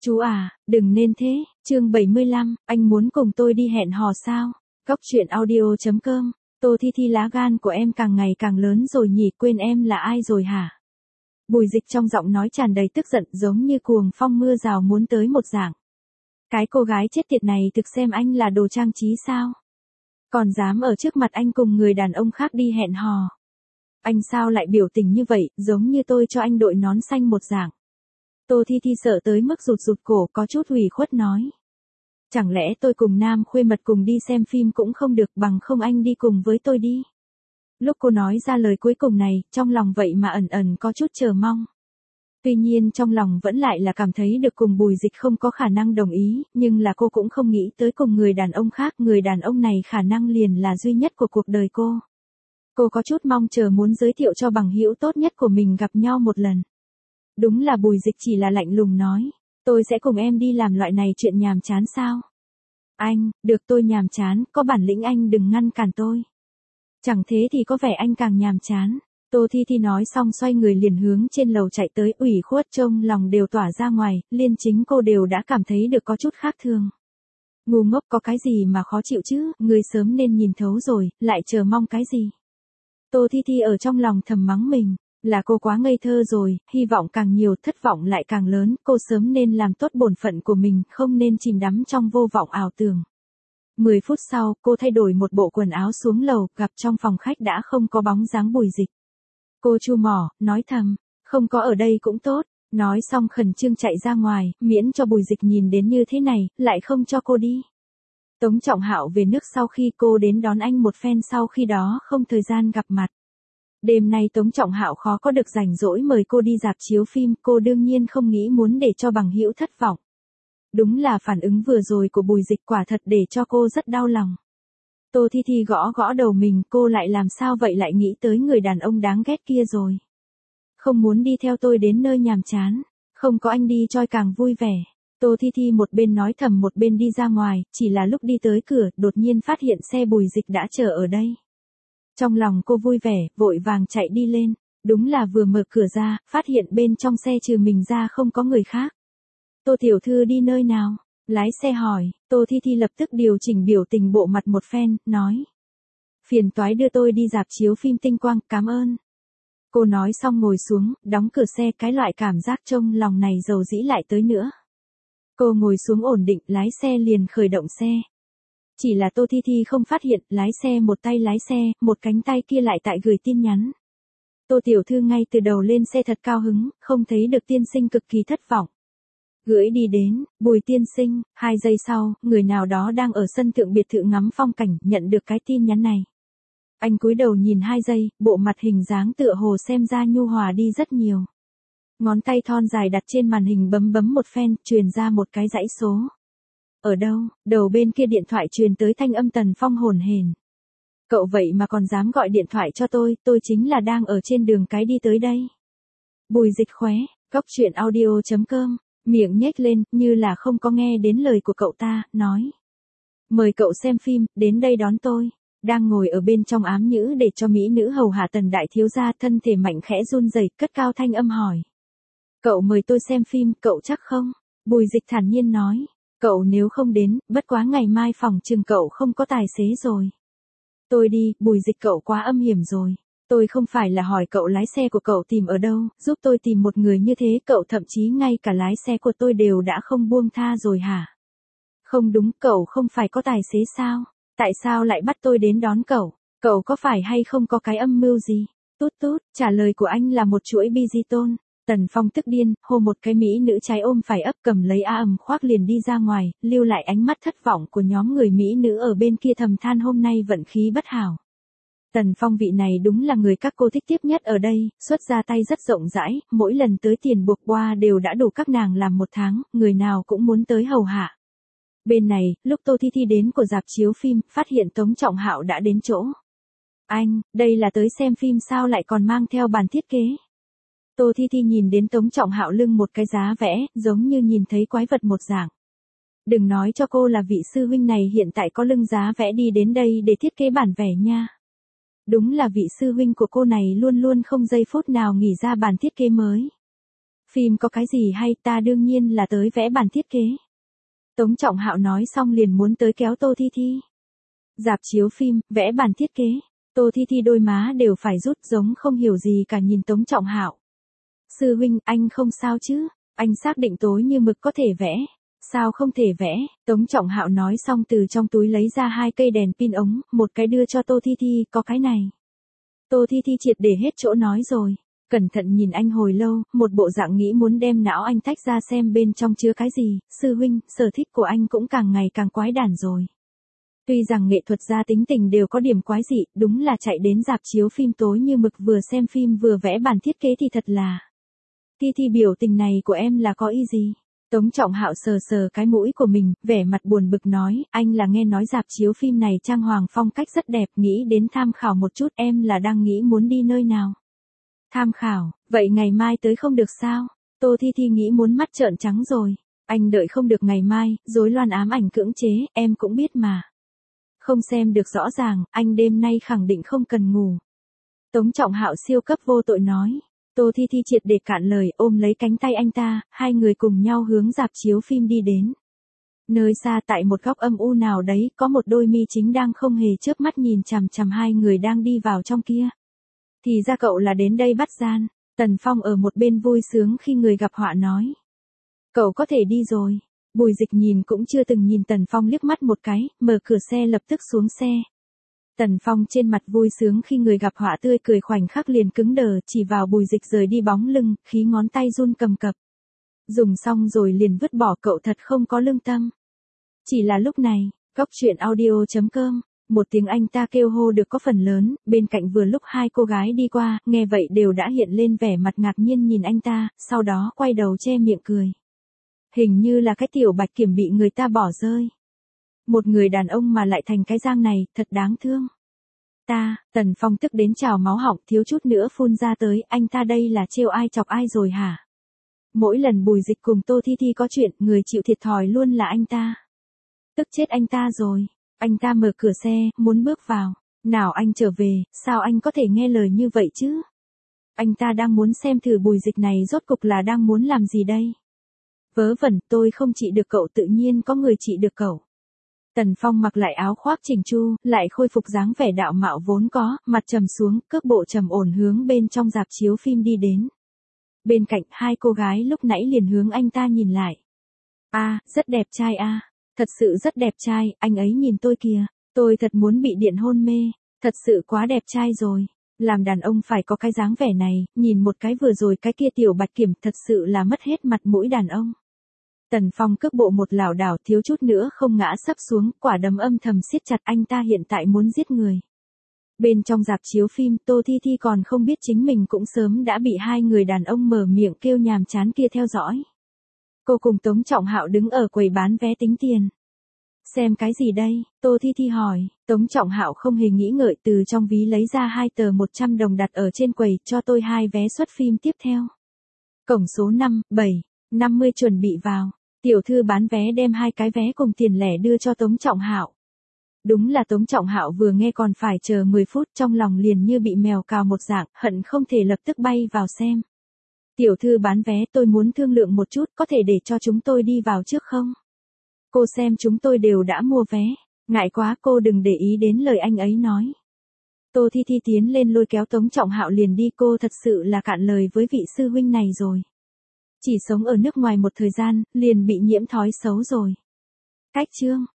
Chú à, đừng nên thế, chương 75, anh muốn cùng tôi đi hẹn hò sao? Góc truyện audio.com, Tô Thi Thi lá gan của em càng ngày càng lớn rồi nhỉ, quên em là ai rồi hả? Bùi Dịch trong giọng nói tràn đầy tức giận giống như cuồng phong mưa rào muốn tới một dạng. Cái cô gái chết tiệt này thực xem anh là đồ trang trí sao? Còn dám ở trước mặt anh cùng người đàn ông khác đi hẹn hò. Anh sao lại biểu tình như vậy, giống như tôi cho anh đội nón xanh một dạng. Tô Thi Thi sợ tới mức rụt cổ có chút ủy khuất nói. Chẳng lẽ tôi cùng nam khuê mật cùng đi xem phim cũng không được, bằng không anh đi cùng với tôi đi. Lúc cô nói ra lời cuối cùng này, trong lòng vậy mà ẩn ẩn có chút chờ mong. Tuy nhiên trong lòng vẫn lại là cảm thấy được cùng Bùi Dịch không có khả năng đồng ý, nhưng là cô cũng không nghĩ tới cùng người đàn ông khác, người đàn ông này khả năng liền là duy nhất của cuộc đời cô. Cô có chút mong chờ muốn giới thiệu cho bằng hữu tốt nhất của mình gặp nhau một lần. Đúng là Bùi Dịch chỉ là lạnh lùng nói, tôi sẽ cùng em đi làm loại này chuyện nhàm chán sao? Anh, được tôi nhàm chán, có bản lĩnh anh đừng ngăn cản tôi. Chẳng thế thì có vẻ anh càng nhàm chán. Tô Thi Thi nói xong xoay người liền hướng trên lầu chạy tới, ủy khuất trông lòng đều tỏa ra ngoài, liên chính cô đều đã cảm thấy được có chút khác thường. Ngu ngốc có cái gì mà khó chịu chứ, người sớm nên nhìn thấu rồi, lại chờ mong cái gì? Tô Thi Thi ở trong lòng thầm mắng mình, là cô quá ngây thơ rồi, hy vọng càng nhiều thất vọng lại càng lớn, cô sớm nên làm tốt bổn phận của mình, không nên chìm đắm trong vô vọng ảo tưởng. 10 phút sau, cô thay đổi một bộ quần áo xuống lầu, gặp trong phòng khách đã không có bóng dáng Bùi Dịch. Cô chu mỏ, nói thầm, không có ở đây cũng tốt, nói xong khẩn trương chạy ra ngoài, miễn cho Bùi Dịch nhìn đến như thế này, lại không cho cô đi. Tống Trọng Hạo về nước sau khi cô đến đón anh một phen, sau khi đó không thời gian gặp mặt. Đêm nay Tống Trọng Hạo khó có được rảnh rỗi mời cô đi rạp chiếu phim, cô đương nhiên không nghĩ muốn để cho bằng hữu thất vọng. Đúng là phản ứng vừa rồi của Bùi Dịch quả thật để cho cô rất đau lòng. Tô Thi Thi gõ gõ đầu mình, cô lại làm sao vậy, lại nghĩ tới người đàn ông đáng ghét kia rồi. Không muốn đi theo tôi đến nơi nhàm chán, không có anh đi choi càng vui vẻ. Tô Thi Thi một bên nói thầm một bên đi ra ngoài, chỉ là lúc đi tới cửa, đột nhiên phát hiện xe Bùi Dịch đã chờ ở đây. Trong lòng cô vui vẻ, vội vàng chạy đi lên, đúng là vừa mở cửa ra, phát hiện bên trong xe trừ mình ra không có người khác. Tô tiểu thư đi nơi nào? Lái xe hỏi, Tô Thi Thi lập tức điều chỉnh biểu tình bộ mặt một phen, nói. Phiền toái đưa tôi đi rạp chiếu phim Tinh Quang, cảm ơn. Cô nói xong ngồi xuống, đóng cửa xe, cái loại cảm giác trong lòng này dầu dĩ lại tới nữa. Cô ngồi xuống ổn định, lái xe liền khởi động xe. Chỉ là Tô Thi Thi không phát hiện, lái xe một tay lái xe, một cánh tay kia lại tại gửi tin nhắn. Tô tiểu thư ngay từ đầu lên xe thật cao hứng, không thấy được tiên sinh cực kỳ thất vọng. Gửi đi đến, Bùi tiên sinh, 2 giây sau, người nào đó đang ở sân thượng biệt thự ngắm phong cảnh, nhận được cái tin nhắn này. Anh cúi đầu nhìn 2 giây, bộ mặt hình dáng tựa hồ xem ra nhu hòa đi rất nhiều. Ngón tay thon dài đặt trên màn hình bấm một phen, truyền ra một cái dãy số. Ở đâu? Đầu bên kia điện thoại truyền tới thanh âm Tần Phong hồn hển. Cậu vậy mà còn dám gọi điện thoại cho tôi chính là đang ở trên đường cái đi tới đây. Bùi Dịch khóe, góc truyện audio.com, miệng nhếch lên, như là không có nghe đến lời của cậu ta, nói. Mời cậu xem phim, đến đây đón tôi. Đang ngồi ở bên trong ám nhữ để cho mỹ nữ hầu hạ Tần đại thiếu gia, thân thể mạnh khẽ run rẩy, cất cao thanh âm hỏi. Cậu mời tôi xem phim, cậu chắc không? Bùi Dịch thản nhiên nói. Cậu nếu không đến, bất quá ngày mai phòng chừng cậu không có tài xế rồi. Tôi đi, Bùi Dịch cậu quá âm hiểm rồi. Tôi không phải là hỏi cậu lái xe của cậu tìm ở đâu, giúp tôi tìm một người như thế, cậu thậm chí ngay cả lái xe của tôi đều đã không buông tha rồi hả? Không đúng, cậu không phải có tài xế sao? Tại sao lại bắt tôi đến đón cậu? Cậu có phải hay không có cái âm mưu gì? Tút tút, trả lời của anh là một chuỗi Bigiton. Tần Phong tức điên, hô một cái mỹ nữ trái ôm phải ấp, cầm lấy ầm khoác liền đi ra ngoài, lưu lại ánh mắt thất vọng của nhóm người mỹ nữ ở bên kia thầm than hôm nay vận khí bất hảo. Tần Phong vị này đúng là người các cô thích tiếp nhất ở đây, xuất ra tay rất rộng rãi, mỗi lần tới tiền buộc boa đều đã đủ các nàng làm 1 tháng, người nào cũng muốn tới hầu hạ. Bên này, lúc Tô Thi Thi đến của rạp chiếu phim, phát hiện Tống Trọng Hạo đã đến chỗ. Anh, đây là tới xem phim sao lại còn mang theo bản thiết kế? Tô Thi Thi nhìn đến Tống Trọng Hạo lưng một cái giá vẽ, giống như nhìn thấy quái vật một dạng. Đừng nói cho cô là vị sư huynh này hiện tại có lưng giá vẽ đi đến đây để thiết kế bản vẽ nha. Đúng là vị sư huynh của cô này luôn luôn không giây phút nào nghỉ ra bản thiết kế mới. Phim có cái gì hay, ta đương nhiên là tới vẽ bản thiết kế. Tống Trọng Hạo nói xong liền muốn tới kéo Tô Thi Thi. Rạp chiếu phim, vẽ bản thiết kế. Tô Thi Thi đôi má đều phải rút, giống không hiểu gì cả nhìn Tống Trọng Hạo. Sư huynh, anh không sao chứ? Anh xác định tối như mực có thể vẽ. Sao không thể vẽ? Tống Trọng Hạo nói xong từ trong túi lấy ra 2 cây đèn pin ống, một cái đưa cho Tô Thi Thi, có cái này. Tô Thi Thi triệt để hết chỗ nói rồi. Cẩn thận nhìn anh hồi lâu, một bộ dạng nghĩ muốn đem não anh tách ra xem bên trong chứa cái gì. Sư huynh, sở thích của anh cũng càng ngày càng quái đản rồi. Tuy rằng nghệ thuật gia tính tình đều có điểm quái dị, đúng là chạy đến rạp chiếu phim tối như mực vừa xem phim vừa vẽ bản thiết kế thì thật là. Thi Thi, biểu tình này của em là có ý gì? Tống Trọng Hạo sờ sờ cái mũi của mình, vẻ mặt buồn bực nói, anh là nghe nói rạp chiếu phim này trang hoàng phong cách rất đẹp, nghĩ đến tham khảo một chút, em là đang nghĩ muốn đi nơi nào. Tham khảo, vậy ngày mai tới không được sao? Tô Thi Thi nghĩ muốn mắt trợn trắng rồi. Anh đợi không được ngày mai, rối loạn ám ảnh cưỡng chế, em cũng biết mà. Không xem được rõ ràng, anh đêm nay khẳng định không cần ngủ. Tống Trọng Hạo siêu cấp vô tội nói. Tô Thi Thi triệt để cạn lời, ôm lấy cánh tay anh ta, hai người cùng nhau hướng rạp chiếu phim đi đến. Nơi xa tại một góc âm u nào đấy, có một đôi mi chính đang không hề chớp mắt nhìn chằm chằm hai người đang đi vào trong kia. Thì ra cậu là đến đây bắt gian. Tần Phong ở một bên vui sướng khi người gặp họa nói. Cậu có thể đi rồi. Bùi Dịch nhìn cũng chưa từng nhìn Tần Phong liếc mắt một cái, mở cửa xe lập tức xuống xe. Tần Phong trên mặt vui sướng khi người gặp họa tươi cười khoảnh khắc liền cứng đờ, chỉ vào Bùi Dịch rời đi bóng lưng, khí ngón tay run cầm cập. Dùng xong rồi liền vứt bỏ, cậu thật không có lương tâm. Chỉ là lúc này, góc chuyện audio.com, một tiếng anh ta kêu hô được có phần lớn, bên cạnh vừa lúc 2 cô gái đi qua, nghe vậy đều đã hiện lên vẻ mặt ngạc nhiên nhìn anh ta, sau đó quay đầu che miệng cười. Hình như là cái tiểu Bạch Kiểm bị người ta bỏ rơi. Một người đàn ông mà lại thành cái dạng này, thật đáng thương. Tần Phong tức đến trào máu họng, thiếu chút nữa phun ra tới, anh ta đây là trêu ai chọc ai rồi hả? Mỗi lần Bùi Dịch cùng Tô Thi Thi có chuyện, người chịu thiệt thòi luôn là anh ta. Tức chết anh ta rồi. Anh ta mở cửa xe, muốn bước vào. Nào anh trở về, sao anh có thể nghe lời như vậy chứ? Anh ta đang muốn xem thử Bùi Dịch này rốt cục là đang muốn làm gì đây? Vớ vẩn, tôi không trị được cậu, tự nhiên có người trị được cậu. Tần Phong mặc lại áo khoác chỉnh chu, lại khôi phục dáng vẻ đạo mạo vốn có, mặt trầm xuống, cước bộ trầm ổn hướng bên trong rạp chiếu phim đi đến. Bên cạnh 2 cô gái lúc nãy liền hướng anh ta nhìn lại. Rất đẹp trai thật sự rất đẹp trai, anh ấy nhìn tôi kìa, tôi thật muốn bị điện hôn mê, thật sự quá đẹp trai rồi. Làm đàn ông phải có cái dáng vẻ này, nhìn một cái vừa rồi cái kia tiểu Bạch Kiểm thật sự là mất hết mặt mũi đàn ông. Tần Phong cước bộ một lảo đảo thiếu chút nữa không ngã sấp xuống, quả đấm âm thầm siết chặt, anh ta hiện tại muốn giết người. Bên trong rạp chiếu phim, Tô Thi Thi còn không biết chính mình cũng sớm đã bị 2 người đàn ông mở miệng kêu nhàm chán kia theo dõi. Cô cùng Tống Trọng Hạo đứng ở quầy bán vé tính tiền. Xem cái gì đây? Tô Thi Thi hỏi. Tống Trọng Hạo không hề nghĩ ngợi từ trong ví lấy ra 2 tờ 100 đồng đặt ở trên quầy, cho tôi 2 vé suất phim tiếp theo. Cổng số 5, 7, 50 chuẩn bị vào. Tiểu thư bán vé đem 2 cái vé cùng tiền lẻ đưa cho Tống Trọng Hạo. Đúng là Tống Trọng Hạo vừa nghe còn phải chờ 10 phút, trong lòng liền như bị mèo cào một dạng, hận không thể lập tức bay vào xem. Tiểu thư bán vé, tôi muốn thương lượng một chút, có thể để cho chúng tôi đi vào trước không? Cô xem chúng tôi đều đã mua vé. Ngại quá, cô đừng để ý đến lời anh ấy nói. Tô Thi Thi tiến lên lôi kéo Tống Trọng Hạo liền đi, cô thật sự là cạn lời với vị sư huynh này rồi. Chỉ sống ở nước ngoài một thời gian, liền bị nhiễm thói xấu rồi. Cách chương